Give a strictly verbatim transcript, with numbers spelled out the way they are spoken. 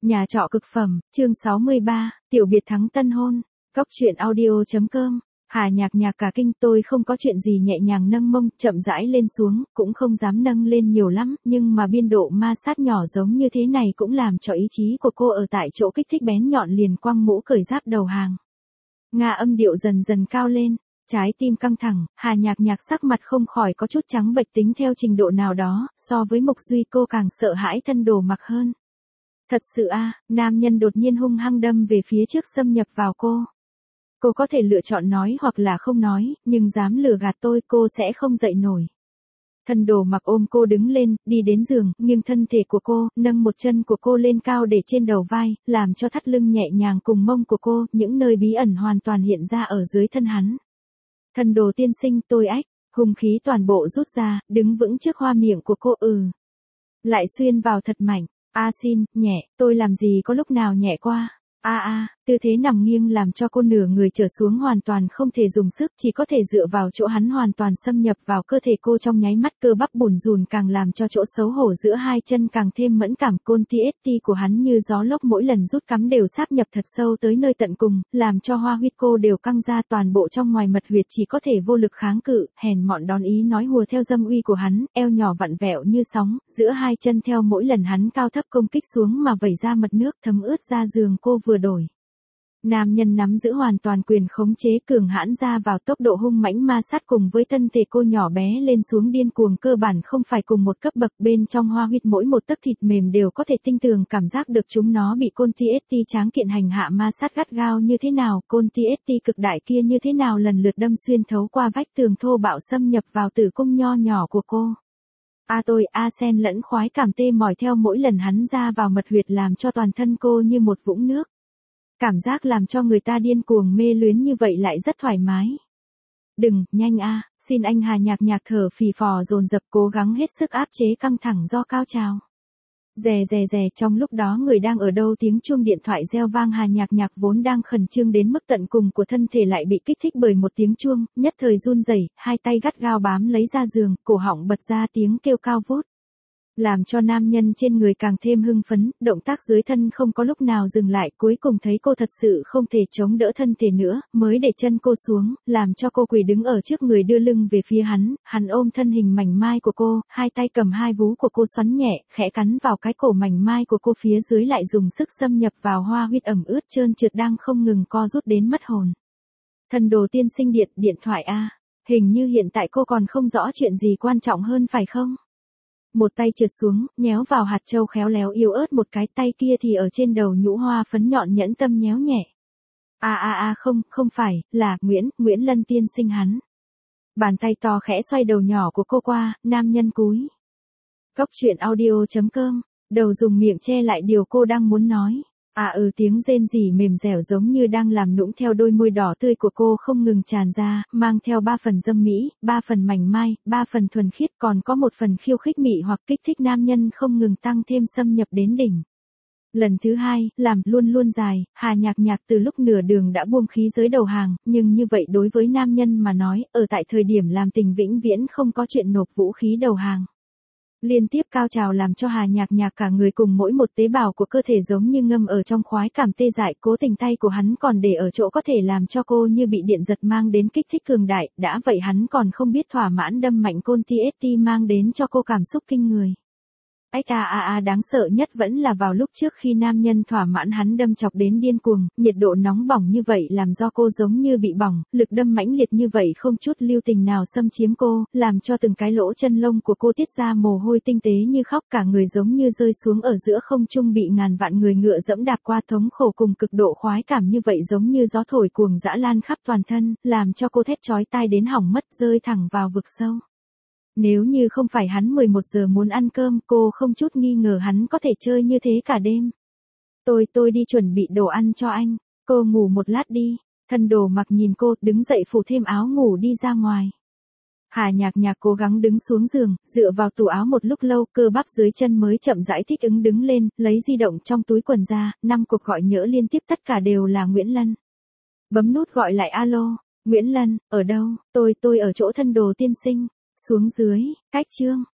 Nhà trọ cực phẩm, chương sáu mươi ba, tiểu biệt thắng tân hôn, góc truyện audio.com. Hà Nhạc Nhạc cả kinh, tôi không có chuyện gì, nhẹ nhàng nâng mông, chậm rãi lên xuống, cũng không dám nâng lên nhiều lắm, nhưng mà biên độ ma sát nhỏ giống như thế này cũng làm cho ý chí của cô ở tại chỗ kích thích bén nhọn, liền quăng mũ cởi giáp đầu hàng. Nga âm điệu dần dần cao lên, trái tim căng thẳng, Hà Nhạc Nhạc sắc mặt không khỏi có chút trắng bệch, tính theo trình độ nào đó, so với Mục Duy cô càng sợ hãi thân đồ mặc hơn. Thật sự a, à, nam nhân đột nhiên hung hăng đâm về phía trước, xâm nhập vào cô. Cô có thể lựa chọn nói hoặc là không nói, nhưng dám lừa gạt tôi, cô sẽ không dậy nổi. Thân đồ mặc ôm cô đứng lên, đi đến giường, nghiêng thân thể của cô, nâng một chân của cô lên cao để trên đầu vai, làm cho thắt lưng nhẹ nhàng cùng mông của cô, những nơi bí ẩn hoàn toàn hiện ra ở dưới thân hắn. Thân đồ tiên sinh, tôi ách, hung khí toàn bộ rút ra, đứng vững trước hoa miệng của cô, ừ. Lại xuyên vào thật mạnh. A à, xin, nhẹ, tôi làm gì có lúc nào nhẹ qua. A à, a, à, tư thế nằm nghiêng làm cho cô nửa người trở xuống hoàn toàn không thể dùng sức, chỉ có thể dựa vào chỗ hắn hoàn toàn xâm nhập vào cơ thể cô trong nháy mắt, cơ bắp bủn rùn càng làm cho chỗ xấu hổ giữa hai chân càng thêm mẫn cảm, côn tê ét tê của hắn như gió lốc, mỗi lần rút cắm đều sáp nhập thật sâu tới nơi tận cùng, làm cho hoa huyết cô đều căng ra, toàn bộ trong ngoài mật huyệt chỉ có thể vô lực kháng cự, hèn mọn đón ý nói hùa theo dâm uy của hắn, eo nhỏ vặn vẹo như sóng, giữa hai chân theo mỗi lần hắn cao thấp công kích xuống mà vẩy ra mật nước thấm ướt ra giường cô vừa đổi. Nam nhân nắm giữ hoàn toàn quyền khống chế, cường hãn ra vào, tốc độ hung mãnh ma sát cùng với thân thể cô nhỏ bé lên xuống điên cuồng, cơ bản không phải cùng một cấp bậc, bên trong hoa huyết mỗi một tấc thịt mềm đều có thể tinh tường cảm giác được chúng nó bị côn tê ét tê tráng kiện hành hạ ma sát gắt gao như thế nào, côn tê ét tê cực đại kia như thế nào lần lượt đâm xuyên thấu qua vách tường, thô bạo xâm nhập vào tử cung nho nhỏ của cô. A à tôi, a sen lẫn khoái cảm tê mỏi theo mỗi lần hắn ra vào mật huyệt, làm cho toàn thân cô như một vũng nước. Cảm giác làm cho người ta điên cuồng mê luyến như vậy lại rất thoải mái. Đừng, nhanh a, à, xin anh. Hà Nhạc Nhạc thở phì phò dồn dập, cố gắng hết sức áp chế căng thẳng do cao trào. Rè rè rè, trong lúc đó người đang ở đâu, tiếng chuông điện thoại reo vang, Hà Nhạc Nhạc vốn đang khẩn trương đến mức tận cùng của thân thể lại bị kích thích bởi một tiếng chuông, nhất thời run rẩy, hai tay gắt gao bám lấy ra giường, cổ họng bật ra tiếng kêu cao vút. Làm cho nam nhân trên người càng thêm hưng phấn, động tác dưới thân không có lúc nào dừng lại, cuối cùng thấy cô thật sự không thể chống đỡ thân thể nữa, mới để chân cô xuống, làm cho cô quỳ đứng ở trước người, đưa lưng về phía hắn, hắn ôm thân hình mảnh mai của cô, hai tay cầm hai vú của cô xoắn nhẹ, khẽ cắn vào cái cổ mảnh mai của cô, phía dưới lại dùng sức xâm nhập vào hoa huyết ẩm ướt trơn trượt đang không ngừng co rút đến mất hồn. Thần đồ tiên sinh, điện, điện thoại a, hình như hiện tại cô còn không rõ chuyện gì quan trọng hơn phải không? Một tay trượt xuống, nhéo vào hạt châu khéo léo yếu ớt một cái, tay kia thì ở trên đầu nhũ hoa phấn nhọn nhẫn tâm nhéo nhẹ. A a a không, không phải, là, Nguyễn, Nguyễn Lân tiên sinh hắn. Bàn tay to khẽ xoay đầu nhỏ của cô qua, nam nhân cúi. Góc truyện audio.com, đầu dùng miệng che lại điều cô đang muốn nói. À ừ, tiếng rên rỉ mềm dẻo giống như đang làm nũng theo đôi môi đỏ tươi của cô không ngừng tràn ra, mang theo ba phần dâm mỹ, ba phần mảnh mai, ba phần thuần khiết, còn có một phần khiêu khích mị hoặc kích thích nam nhân không ngừng tăng thêm, xâm nhập đến đỉnh. Lần thứ hai, làm luôn luôn dài, Hà Nhạc Nhạc từ lúc nửa đường đã buông khí giới đầu hàng, nhưng như vậy đối với nam nhân mà nói, ở tại thời điểm làm tình vĩnh viễn không có chuyện nộp vũ khí đầu hàng. Liên tiếp cao trào làm cho Hà Nhạc Nhạc cả người cùng mỗi một tế bào của cơ thể giống như ngâm ở trong khoái cảm tê dại, cố tình tay của hắn còn để ở chỗ có thể làm cho cô như bị điện giật, mang đến kích thích cường đại, đã vậy hắn còn không biết thỏa mãn đâm mạnh côn tê ét tê mang đến cho cô cảm xúc kinh người. Ách a a a, đáng sợ nhất vẫn là vào lúc trước khi nam nhân thỏa mãn hắn đâm chọc đến điên cuồng, nhiệt độ nóng bỏng như vậy làm do cô giống như bị bỏng, lực đâm mãnh liệt như vậy không chút lưu tình nào xâm chiếm cô, làm cho từng cái lỗ chân lông của cô tiết ra mồ hôi tinh tế như khóc, cả người giống như rơi xuống ở giữa không trung, bị ngàn vạn người ngựa dẫm đạp qua, thống khổ cùng cực độ khoái cảm như vậy giống như gió thổi cuồng dã lan khắp toàn thân, làm cho cô thét chói tai đến hỏng mất, rơi thẳng vào vực sâu. Nếu như không phải hắn mười một giờ muốn ăn cơm, cô không chút nghi ngờ hắn có thể chơi như thế cả đêm. Tôi, tôi đi chuẩn bị đồ ăn cho anh, cô ngủ một lát đi. Thân đồ mặc nhìn cô, đứng dậy phủ thêm áo ngủ đi ra ngoài. Hà Nhạc Nhạc cố gắng đứng xuống giường, dựa vào tủ áo một lúc lâu, cơ bắp dưới chân mới chậm rãi thích ứng đứng lên, lấy di động trong túi quần ra, năm cuộc gọi nhỡ liên tiếp, tất cả đều là Nguyễn Lân. Bấm nút gọi lại, alo, Nguyễn Lân, ở đâu? Tôi, tôi ở chỗ thân đồ tiên sinh. Xuống dưới, cách chương.